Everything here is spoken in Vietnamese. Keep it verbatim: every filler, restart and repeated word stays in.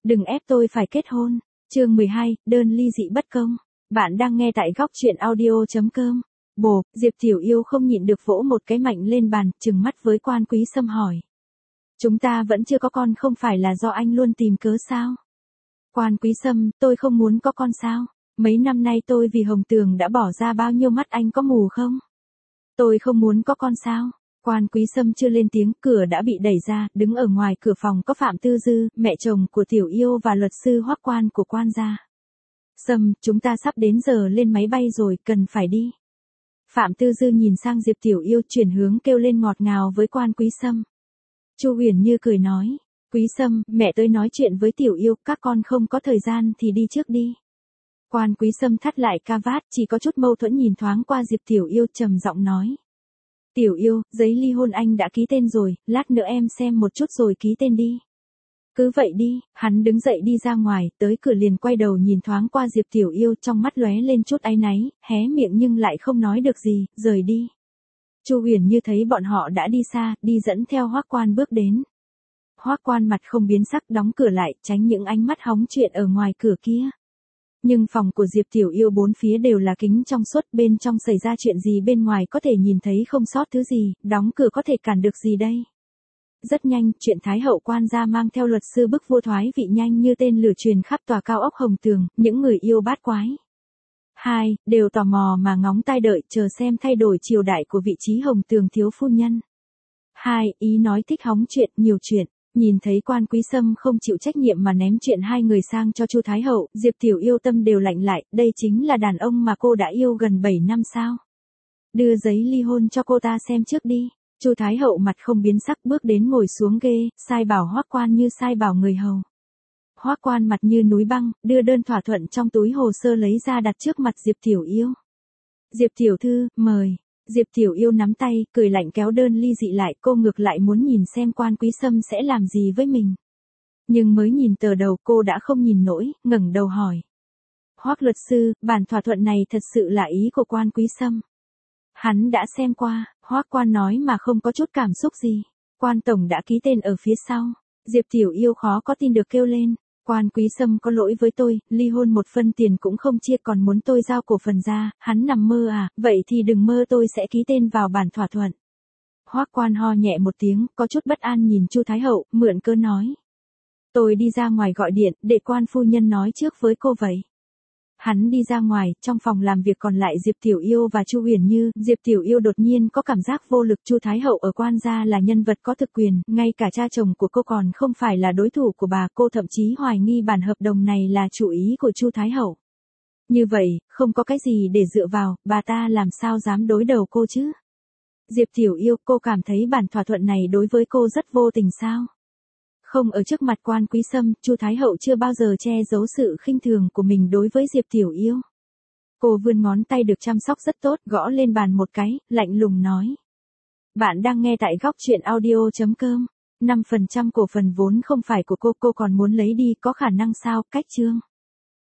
Đừng ép tôi phải kết hôn. Chương mười hai, đơn ly dị bất công. Bạn đang nghe tại góc truyện audio.com. Bồ, Diệp Tiểu Yêu không nhịn được vỗ một cái mạnh lên bàn, trừng mắt với Quan Quý Sâm hỏi. Chúng ta vẫn chưa có con, không phải là do anh luôn tìm cớ sao? Quan Quý Sâm, tôi không muốn có con sao? Mấy năm nay tôi vì Hồng Tường đã bỏ ra bao nhiêu, mắt anh có mù không? Tôi không muốn có con sao? Quan Quý Sâm chưa lên tiếng, cửa đã bị đẩy ra, đứng ở ngoài cửa phòng có Phạm Tư Dư, mẹ chồng của Tiểu Yêu và luật sư Hoắc Quan của Quan gia. Sâm, chúng ta sắp đến giờ lên máy bay rồi, cần phải đi. Phạm Tư Dư nhìn sang Diệp Tiểu Yêu, chuyển hướng kêu lên ngọt ngào với Quan Quý Sâm. Chu Huyền Như cười nói, Quý Sâm, mẹ tới nói chuyện với Tiểu Yêu, các con không có thời gian thì đi trước đi. Quan Quý Sâm thắt lại ca vát, chỉ có chút mâu thuẫn nhìn thoáng qua Diệp Tiểu Yêu, trầm giọng nói. Tiểu Yêu, giấy ly hôn anh đã ký tên rồi, lát nữa em xem một chút rồi ký tên đi. Cứ vậy đi, hắn đứng dậy đi ra ngoài, tới cửa liền quay đầu nhìn thoáng qua Diệp Tiểu Yêu, trong mắt lóe lên chút áy náy, hé miệng nhưng lại không nói được gì, rời đi. Chu Huyền Như thấy bọn họ đã đi xa, đi dẫn theo Hoắc Quan bước đến. Hoắc Quan mặt không biến sắc, đóng cửa lại, tránh những ánh mắt hóng chuyện ở ngoài cửa kia. Nhưng phòng của Diệp Tiểu Yêu bốn phía đều là kính trong suốt, bên trong xảy ra chuyện gì bên ngoài có thể nhìn thấy không sót thứ gì, đóng cửa có thể cản được gì đây. Rất nhanh, chuyện Thái hậu Quan gia mang theo luật sư bức vua thoái vị nhanh như tên lửa truyền khắp tòa cao ốc Hồng Tường, những người yêu bát quái. Hai, đều tò mò mà ngóng tai đợi chờ xem thay đổi triều đại của vị trí Hồng Tường thiếu phu nhân. Hai, ý nói thích hóng chuyện, nhiều chuyện. Nhìn thấy Quan Quý Sâm không chịu trách nhiệm mà ném chuyện hai người sang cho Chu Thái hậu, Diệp Tiểu Yêu tâm đều lạnh lại, đây chính là đàn ông mà cô đã yêu gần bảy năm sao? Đưa giấy ly hôn cho cô ta xem trước đi. Chu Thái hậu mặt không biến sắc, bước đến ngồi xuống ghê, sai bảo Hoắc Quan như sai bảo người hầu. Hoắc Quan mặt như núi băng, đưa đơn thỏa thuận trong túi hồ sơ lấy ra đặt trước mặt Diệp Tiểu Yêu. Diệp tiểu thư, mời. Diệp Tiểu Yêu nắm tay, cười lạnh kéo đơn ly dị lại, cô ngược lại muốn nhìn xem Quan Quý Sâm sẽ làm gì với mình. Nhưng mới nhìn tờ đầu cô đã không nhìn nổi, ngẩng đầu hỏi. Hoắc luật sư, bản thỏa thuận này thật sự là ý của Quan Quý Sâm. Hắn đã xem qua, Hoắc Quan nói mà không có chút cảm xúc gì. Quan tổng đã ký tên ở phía sau. Diệp Tiểu Yêu khó có tin được kêu lên. Quan Quý Sâm có lỗi với tôi, ly hôn một phân tiền cũng không chia còn muốn tôi giao cổ phần ra, hắn nằm mơ à, vậy thì đừng mơ tôi sẽ ký tên vào bản thỏa thuận. Hoắc Quan ho nhẹ một tiếng, có chút bất an nhìn Chu Thái hậu, mượn cớ nói. Tôi đi ra ngoài gọi điện, để Quan phu nhân nói trước với cô vậy. Hắn đi ra ngoài, trong phòng làm việc còn lại Diệp Tiểu Yêu và Chu Huyền Như, Diệp Tiểu Yêu đột nhiên có cảm giác vô lực. Chu Thái hậu ở Quan gia là nhân vật có thực quyền, ngay cả cha chồng của cô còn không phải là đối thủ của bà, cô thậm chí hoài nghi bản hợp đồng này là chủ ý của Chu Thái hậu. Như vậy, không có cái gì để dựa vào, bà ta làm sao dám đối đầu cô chứ? Diệp Tiểu Yêu, cô cảm thấy bản thỏa thuận này đối với cô rất vô tình sao? Không ở trước mặt Quan Quý Sâm, Chu Thái hậu chưa bao giờ che giấu sự khinh thường của mình đối với Diệp Tiểu Yêu. Cô vươn ngón tay được chăm sóc rất tốt, gõ lên bàn một cái, lạnh lùng nói. Bạn đang nghe tại góc truyện audio.com. năm phần trăm cổ phần vốn không phải của cô, cô còn muốn lấy đi, có khả năng sao? Cách chương.